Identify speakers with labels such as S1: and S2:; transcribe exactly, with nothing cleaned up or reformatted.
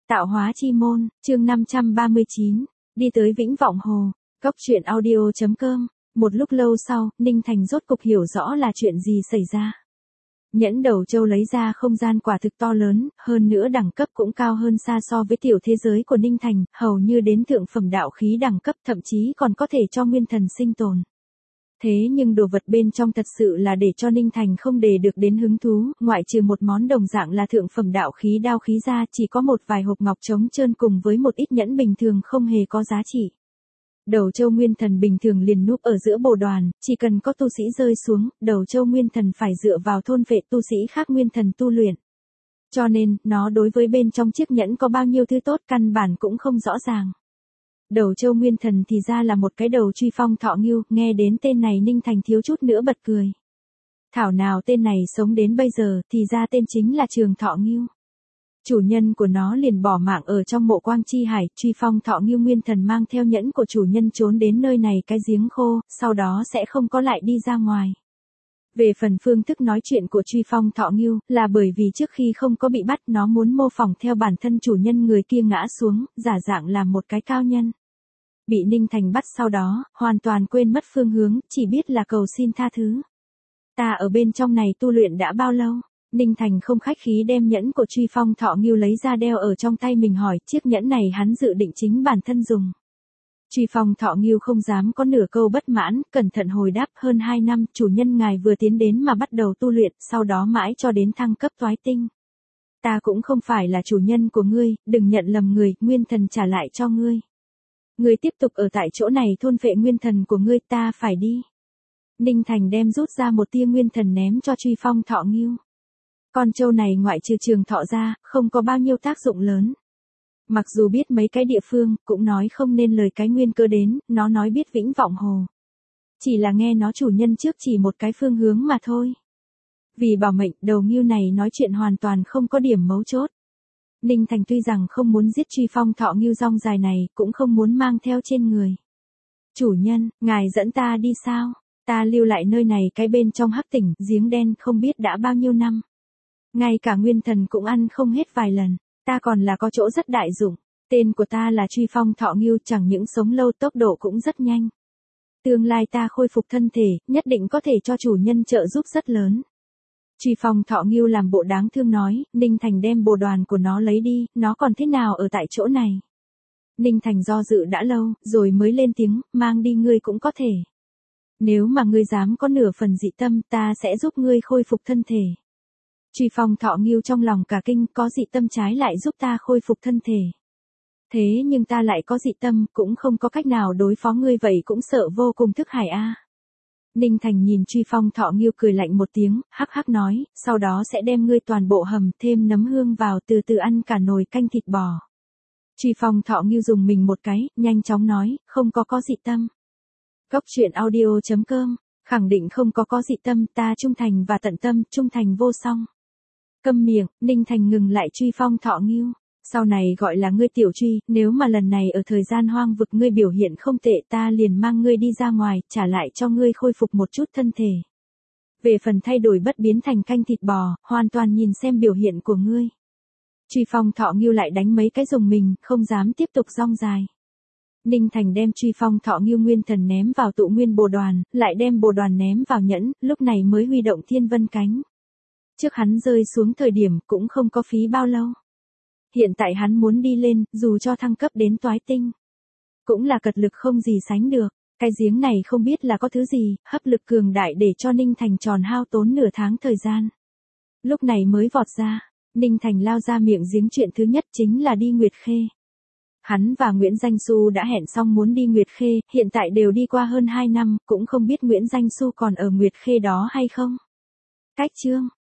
S1: Tạo hóa chi môn, chương năm trăm ba mươi chín, đi tới Vĩnh Vọng Hồ, Cốc truyện audio chấm com. Một lúc lâu sau, Ninh Thành rốt cục hiểu rõ là chuyện gì xảy ra. Nhẫn đầu châu lấy ra không gian quả thực to lớn, hơn nữa đẳng cấp cũng cao hơn xa so với tiểu thế giới của Ninh Thành, hầu như đến thượng phẩm đạo khí đẳng cấp, thậm chí còn có thể cho nguyên thần sinh tồn. Thế nhưng đồ vật bên trong thật sự là để cho Ninh Thành không để được đến hứng thú, ngoại trừ một món đồng dạng là thượng phẩm đạo khí đao khí ra, chỉ có một vài hộp ngọc trống trơn cùng với một ít nhẫn bình thường không hề có giá trị. Đầu châu nguyên thần bình thường liền núp ở giữa bồ đoàn, chỉ cần có tu sĩ rơi xuống, đầu châu nguyên thần phải dựa vào thôn vệ tu sĩ khác nguyên thần tu luyện. Cho nên, nó đối với bên trong chiếc nhẫn có bao nhiêu thứ tốt căn bản cũng không rõ ràng. Đầu châu nguyên thần thì ra là một cái đầu truy phong thọ ngưu, nghe đến tên này Ninh Thành thiếu chút nữa bật cười. Thảo nào tên này sống đến bây giờ, thì ra tên chính là Trường Thọ Ngưu. Chủ nhân của nó liền bỏ mạng ở trong mộ Quang Chi Hải, truy phong thọ ngưu nguyên thần mang theo nhẫn của chủ nhân trốn đến nơi này cái giếng khô, sau đó sẽ không có lại đi ra ngoài. Về phần phương thức nói chuyện của truy phong thọ ngưu, là bởi vì trước khi không có bị bắt nó muốn mô phỏng theo bản thân chủ nhân người kia ngã xuống, giả dạng làm một cái cao nhân. Bị Ninh Thành bắt sau đó, hoàn toàn quên mất phương hướng, chỉ biết là cầu xin tha thứ. Ta ở bên trong này tu luyện đã bao lâu? Ninh Thành không khách khí đem nhẫn của truy phong thọ ngưu lấy ra đeo ở trong tay mình hỏi, chiếc nhẫn này hắn dự định chính bản thân dùng. Truy phong thọ ngưu không dám có nửa câu bất mãn, cẩn thận hồi đáp, hơn hai năm, chủ nhân ngài vừa tiến đến mà bắt đầu tu luyện, sau đó mãi cho đến thăng cấp toái tinh. Ta cũng không phải là chủ nhân của ngươi, đừng nhận lầm người, nguyên thần trả lại cho ngươi. Ngươi tiếp tục ở tại chỗ này thôn vệ nguyên thần của ngươi, ta phải đi. Ninh Thành đem rút ra một tia nguyên thần ném cho truy phong thọ ngưu. Con trâu này ngoại trừ Trường Thọ ra, không có bao nhiêu tác dụng lớn. Mặc dù biết mấy cái địa phương, cũng nói không nên lời cái nguyên cơ đến, nó nói biết Vĩnh Vọng Hồ. Chỉ là nghe nó chủ nhân trước chỉ một cái phương hướng mà thôi. Vì bảo mệnh, đầu ngưu này nói chuyện hoàn toàn không có điểm mấu chốt. Ninh Thành tuy rằng không muốn giết truy phong thọ ngưu rong dài này, cũng không muốn mang theo trên người. Chủ nhân, ngài dẫn ta đi sao? Ta lưu lại nơi này cái bên trong hắc tỉnh, giếng đen không biết đã bao nhiêu năm. Ngay cả nguyên thần cũng ăn không hết vài lần, ta còn là có chỗ rất đại dụng. Tên của ta là truy phong thọ ngưu, chẳng những sống lâu tốc độ cũng rất nhanh. Tương lai ta khôi phục thân thể, nhất định có thể cho chủ nhân trợ giúp rất lớn. Truy phong thọ ngưu làm bộ đáng thương nói, Ninh Thành đem bồ đoàn của nó lấy đi, nó còn thế nào ở tại chỗ này. Ninh Thành do dự đã lâu, rồi mới lên tiếng, mang đi ngươi cũng có thể. Nếu mà ngươi dám có nửa phần dị tâm, ta sẽ giúp ngươi khôi phục thân thể. Truy phong thọ ngưu trong lòng cả kinh, có dị tâm trái lại giúp ta khôi phục thân thể. Thế nhưng ta lại có dị tâm, cũng không có cách nào đối phó ngươi, vậy cũng sợ vô cùng thức hải a. Ninh Thành nhìn truy phong thọ ngưu cười lạnh một tiếng, hắc hắc nói, sau đó sẽ đem ngươi toàn bộ hầm, thêm nấm hương vào, từ từ ăn cả nồi canh thịt bò. Truy phong thọ ngưu dùng mình một cái, nhanh chóng nói, không có có dị tâm. Cốc truyện audio chấm com, khẳng định không có có dị tâm, ta trung thành và tận tâm, trung thành vô song. Câm miệng, Ninh Thành ngừng lại truy phong thọ ngưu. Sau này gọi là ngươi tiểu truy, nếu mà lần này ở thời gian hoang vực ngươi biểu hiện không tệ, ta liền mang ngươi đi ra ngoài, trả lại cho ngươi khôi phục một chút thân thể. Về phần thay đổi bất biến thành canh thịt bò, hoàn toàn nhìn xem biểu hiện của ngươi. Truy phong thọ ngưu lại đánh mấy cái dùng mình, không dám tiếp tục rong dài. Ninh Thành đem truy phong thọ ngưu nguyên thần ném vào tụ nguyên bồ đoàn, lại đem bồ đoàn ném vào nhẫn, lúc này mới huy động thiên vân cánh. Trước hắn rơi xuống thời điểm cũng không có phí bao lâu. Hiện tại hắn muốn đi lên, dù cho thăng cấp đến toái tinh. Cũng là cật lực không gì sánh được, cái giếng này không biết là có thứ gì, hấp lực cường đại để cho Ninh Thành tròn hao tốn nửa tháng thời gian. Lúc này mới vọt ra, Ninh Thành lao ra miệng giếng, chuyện thứ nhất chính là đi Nguyệt Khê. Hắn và Nguyễn Danh Xu đã hẹn xong muốn đi Nguyệt Khê, hiện tại đều đi qua hơn hai năm, cũng không biết Nguyễn Danh Xu còn ở Nguyệt Khê đó hay không. Cách chương